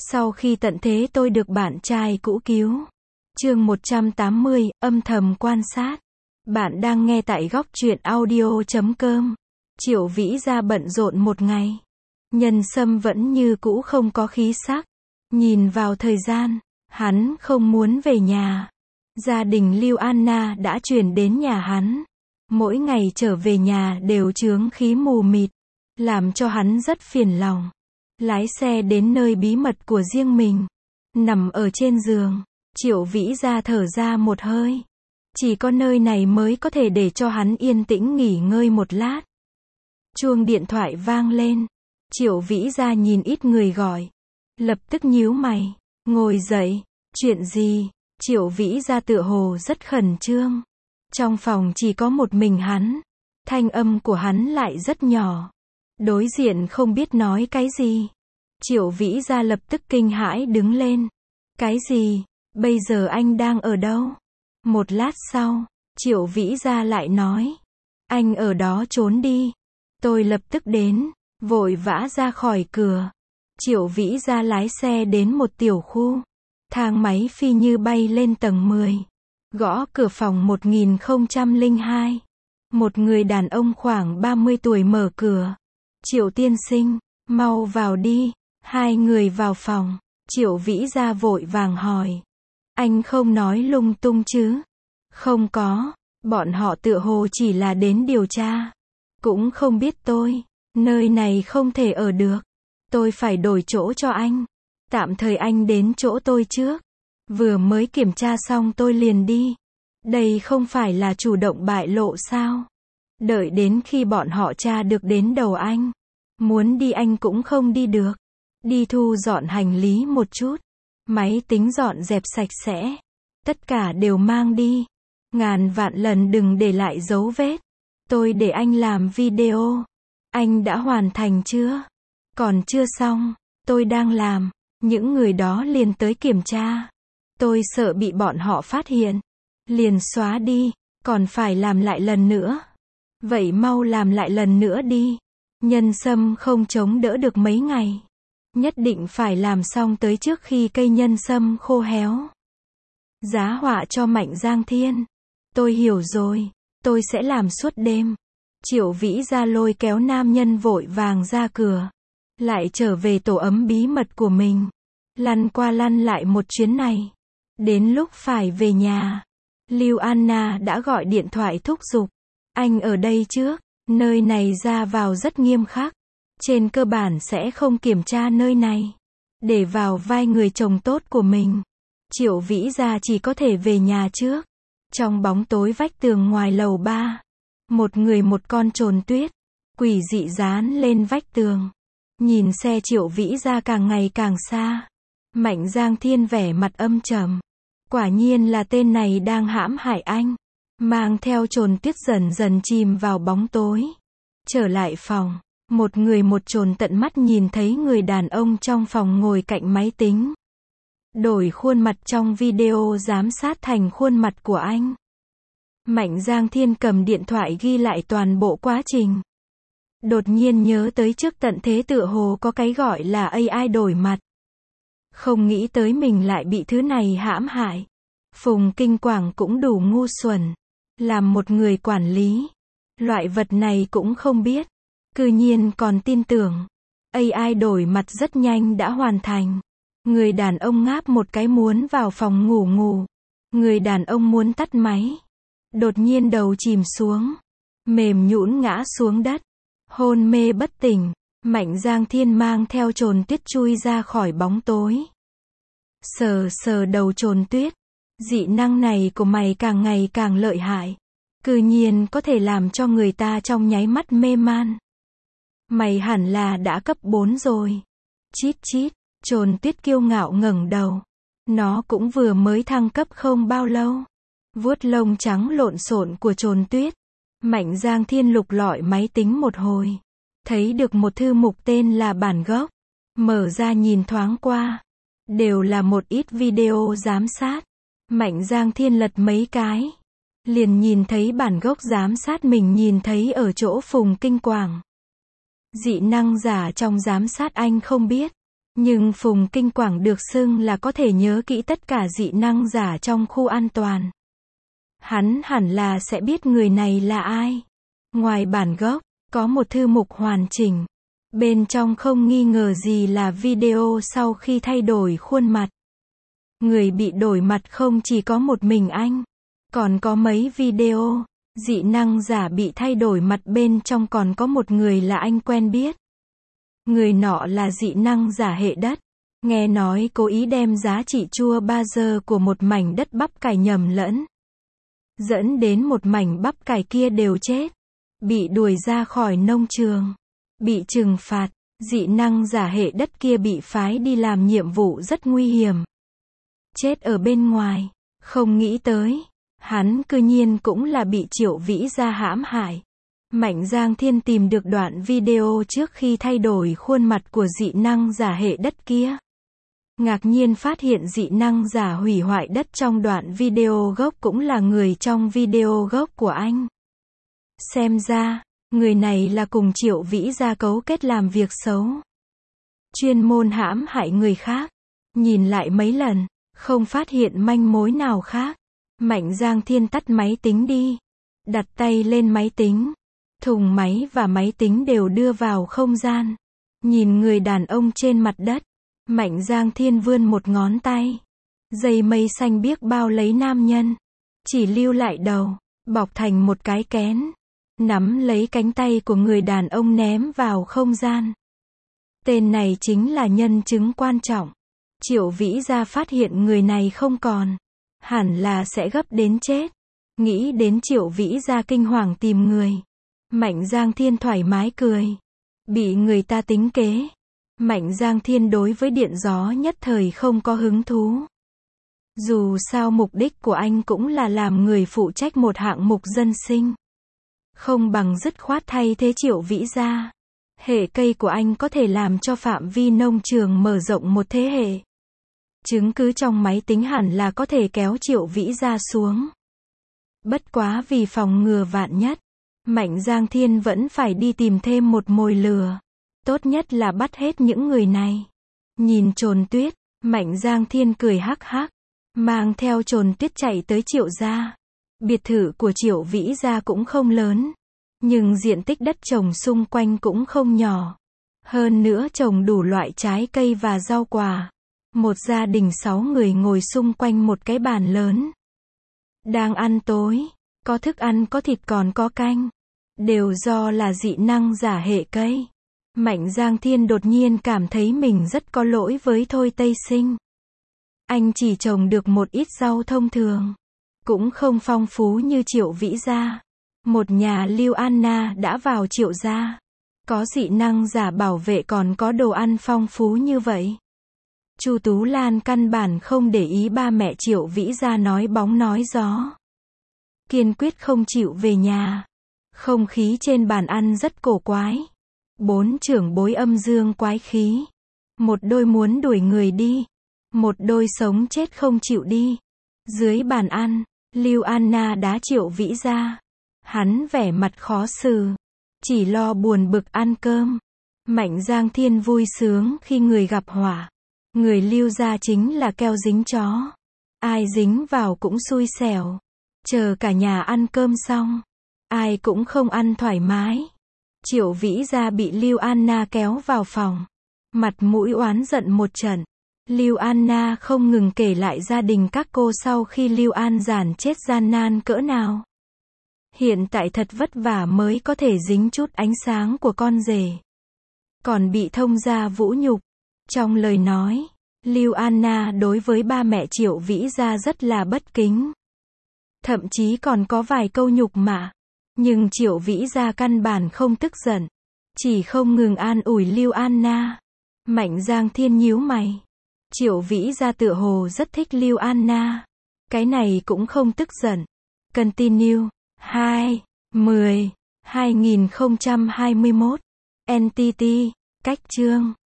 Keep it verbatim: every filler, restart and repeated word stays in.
Sau khi tận thế tôi được bạn trai cũ cứu. Chương một trăm tám mươi, âm thầm quan sát. Bạn đang nghe tại góc truyện audio chấm com. Triệu Vĩ ra bận rộn một ngày. Nhân Sâm vẫn như cũ không có khí sắc. Nhìn vào thời gian, hắn không muốn về nhà. Gia đình Lưu Anna đã chuyển đến nhà hắn. Mỗi ngày trở về nhà đều chướng khí mù mịt, làm cho hắn rất phiền lòng. Lái xe đến nơi bí mật của riêng mình. Nằm ở trên giường, Triệu Vĩ ra thở ra một hơi. Chỉ có nơi này mới có thể để cho hắn yên tĩnh nghỉ ngơi một lát. Chuông điện thoại vang lên. Triệu Vĩ ra nhìn ít người gọi. Lập tức nhíu mày. Ngồi dậy. Chuyện gì? Triệu Vĩ ra tựa hồ rất khẩn trương. Trong phòng chỉ có một mình hắn. Thanh âm của hắn lại rất nhỏ. Đối diện không biết nói cái gì. Triệu Vĩ ra lập tức kinh hãi đứng lên. Cái gì? Bây giờ anh đang ở đâu? Một lát sau, Triệu Vĩ ra lại nói. Anh ở đó trốn đi. Tôi lập tức đến, vội vã ra khỏi cửa. Triệu Vĩ ra lái xe đến một tiểu khu. Thang máy phi như bay lên tầng mười. Gõ cửa phòng một nghìn không trăm lẻ hai. Một người đàn ông khoảng ba mươi tuổi mở cửa. Triệu tiên sinh, mau vào đi. Hai người vào phòng. Triệu Vĩ ra vội vàng hỏi. Anh không nói lung tung chứ? Không có, bọn họ tựa hồ chỉ là đến điều tra. Cũng không biết tôi. Nơi này không thể ở được. Tôi phải đổi chỗ cho anh. Tạm thời anh đến chỗ tôi trước. Vừa mới kiểm tra xong tôi liền đi. Đây không phải là chủ động bại lộ sao? Đợi đến khi bọn họ tra được đến đầu anh. Muốn đi anh cũng không đi được. Đi thu dọn hành lý một chút. Máy tính dọn dẹp sạch sẽ. Tất cả đều mang đi. Ngàn vạn lần đừng để lại dấu vết. Tôi để anh làm video. Anh đã hoàn thành chưa? Còn chưa xong. Tôi đang làm. Những người đó liền tới kiểm tra. Tôi sợ bị bọn họ phát hiện. Liền xóa đi. Còn phải làm lại lần nữa. Vậy mau làm lại lần nữa đi. Nhân Sâm không chống đỡ được mấy ngày. Nhất định phải làm xong tới trước khi cây nhân sâm khô héo. Giá họa cho Mạnh Giang Thiên. Tôi hiểu rồi. Tôi sẽ làm suốt đêm. Triệu Vĩ ra lôi kéo nam nhân vội vàng ra cửa. Lại trở về tổ ấm bí mật của mình. Lăn qua lăn lại một chuyến này. Đến lúc phải về nhà. Lưu Anna đã gọi điện thoại thúc giục. Anh ở đây trước. Nơi này ra vào rất nghiêm khắc. Trên cơ bản sẽ không kiểm tra nơi này. Để vào vai người chồng tốt của mình. Triệu Vĩ ra chỉ có thể về nhà trước. Trong bóng tối vách tường ngoài lầu ba. Một người một con trồn tuyết. Quỷ dị dán lên vách tường. Nhìn xe Triệu Vĩ ra càng ngày càng xa. Mạnh Giang Thiên vẻ mặt âm trầm. Quả nhiên là tên này đang hãm hại anh. Mang theo trồn tuyết dần dần chìm vào bóng tối. Trở lại phòng. Một người một trồn tận mắt nhìn thấy người đàn ông trong phòng ngồi cạnh máy tính. Đổi khuôn mặt trong video giám sát thành khuôn mặt của anh. Mạnh Giang Thiên cầm điện thoại ghi lại toàn bộ quá trình. Đột nhiên nhớ tới trước tận thế tựa hồ có cái gọi là a i đổi mặt. Không nghĩ tới mình lại bị thứ này hãm hại. Phùng Kinh Quảng cũng đủ ngu xuẩn. Làm một người quản lý. Loại vật này cũng không biết. Cư nhiên còn tin tưởng. a i đổi mặt rất nhanh đã hoàn thành. Người đàn ông ngáp một cái muốn vào phòng ngủ ngủ. Người đàn ông muốn tắt máy. Đột nhiên đầu chìm xuống. Mềm nhũn ngã xuống đất. Hôn mê bất tỉnh. Mạnh Giang Thiên mang theo trồn tuyết chui ra khỏi bóng tối. Sờ sờ đầu trồn tuyết. Dị năng này của mày càng ngày càng lợi hại. Cư nhiên có thể làm cho người ta trong nháy mắt mê man. Mày hẳn là đã cấp bốn rồi. Chít chít, trồn tuyết kiêu ngạo ngẩng đầu. Nó cũng vừa mới thăng cấp không bao lâu. Vuốt lông trắng lộn xộn của trồn tuyết. Mạnh Giang Thiên lục lọi máy tính một hồi. Thấy được một thư mục tên là bản gốc. Mở ra nhìn thoáng qua. Đều là một ít video giám sát. Mạnh Giang Thiên lật mấy cái. Liền nhìn thấy bản gốc giám sát mình nhìn thấy ở chỗ Phùng Kinh Quảng. Dị năng giả trong giám sát anh không biết. Nhưng Phùng Kinh Quảng được xưng là có thể nhớ kỹ tất cả dị năng giả trong khu an toàn. Hắn hẳn là sẽ biết người này là ai. Ngoài bản gốc, có một thư mục hoàn chỉnh. Bên trong không nghi ngờ gì là video sau khi thay đổi khuôn mặt. Người bị đổi mặt không chỉ có một mình anh, còn có mấy video. Dị năng giả bị thay đổi mặt bên trong còn có một người là anh quen biết. Người nọ là dị năng giả hệ đất. Nghe nói cố ý đem giá trị chua ba giờ của một mảnh đất bắp cải nhầm lẫn. Dẫn đến một mảnh bắp cải kia đều chết. Bị đuổi ra khỏi nông trường. Bị trừng phạt. Dị năng giả hệ đất kia bị phái đi làm nhiệm vụ rất nguy hiểm. Chết ở bên ngoài. Không nghĩ tới. Hắn cư nhiên cũng là bị Triệu Vĩ Gia hãm hại. Mạnh Giang Thiên tìm được đoạn video trước khi thay đổi khuôn mặt của dị năng giả hệ đất kia. Ngạc nhiên phát hiện dị năng giả hủy hoại đất trong đoạn video gốc cũng là người trong video gốc của anh. Xem ra, người này là cùng Triệu Vĩ Gia cấu kết làm việc xấu. Chuyên môn hãm hại người khác. Nhìn lại mấy lần, không phát hiện manh mối nào khác. Mạnh Giang Thiên tắt máy tính đi. Đặt tay lên máy tính. Thùng máy và máy tính đều đưa vào không gian. Nhìn người đàn ông trên mặt đất. Mạnh Giang Thiên vươn một ngón tay. Dây mây xanh biếc bao lấy nam nhân. Chỉ lưu lại đầu. Bọc thành một cái kén. Nắm lấy cánh tay của người đàn ông ném vào không gian. Tên này chính là nhân chứng quan trọng. Triệu Vĩ Gia phát hiện người này không còn. Hẳn là sẽ gấp đến chết. Nghĩ đến Triệu Vĩ Gia kinh hoàng tìm người. Mạnh Giang Thiên thoải mái cười. Bị người ta tính kế. Mạnh Giang Thiên đối với điện gió nhất thời không có hứng thú. Dù sao mục đích của anh cũng là làm người phụ trách một hạng mục dân sinh. Không bằng dứt khoát thay thế Triệu Vĩ Gia. Hệ cây của anh có thể làm cho phạm vi nông trường mở rộng một thế hệ. Chứng cứ trong máy tính hẳn là có thể kéo Triệu Vĩ Gia xuống. Bất quá vì phòng ngừa vạn nhất, Mạnh Giang Thiên vẫn phải đi tìm thêm một mồi lừa. Tốt nhất là bắt hết những người này. Nhìn Trồn Tuyết, Mạnh Giang Thiên cười hắc hắc, mang theo Trồn Tuyết chạy tới Triệu gia. Biệt thự của Triệu Vĩ Gia cũng không lớn, nhưng diện tích đất trồng xung quanh cũng không nhỏ. Hơn nữa trồng đủ loại trái cây và rau quả. Một gia đình sáu người ngồi xung quanh một cái bàn lớn. Đang ăn tối, có thức ăn có thịt còn có canh. Đều do là dị năng giả hệ cây. Mạnh Giang Thiên đột nhiên cảm thấy mình rất có lỗi với Thôi Tây Sinh. Anh chỉ trồng được một ít rau thông thường. Cũng không phong phú như Triệu Vĩ Gia. Một nhà Lưu Anna đã vào Triệu gia. Có dị năng giả bảo vệ còn có đồ ăn phong phú như vậy. Chu Tú Lan căn bản không để ý ba mẹ Triệu Vĩ Gia nói bóng nói gió. Kiên quyết không chịu về nhà. Không khí trên bàn ăn rất cổ quái. Bốn trưởng bối âm dương quái khí. Một đôi muốn đuổi người đi. Một đôi sống chết không chịu đi. Dưới bàn ăn, Lưu Anna đá Triệu Vĩ Gia. Hắn vẻ mặt khó xử. Chỉ lo buồn bực ăn cơm. Mạnh Giang Thiên vui sướng khi người gặp họa. Người Lưu gia chính là keo dính chó. Ai dính vào cũng xui xẻo. Chờ cả nhà ăn cơm xong, ai cũng không ăn thoải mái. Triệu Vĩ Gia bị Lưu Anna kéo vào phòng. Mặt mũi oán giận một trận. Lưu Anna không ngừng kể lại gia đình các cô sau khi Lưu An Giản chết gian nan cỡ nào. Hiện tại thật vất vả mới có thể dính chút ánh sáng của con rể. Còn bị thông gia vũ nhục. Trong lời nói, Lưu Anna đối với ba mẹ Triệu Vĩ Gia rất là bất kính. Thậm chí còn có vài câu nhục mạ. Nhưng Triệu Vĩ Gia căn bản không tức giận. Chỉ không ngừng an ủi Lưu Anna. Mạnh Giang Thiên nhíu mày. Triệu Vĩ Gia tựa hồ rất thích Lưu Anna. Cái này cũng không tức giận. Continue. hai, mười, hai nghìn không trăm hai mươi mốt. en tê tê. Cách chương.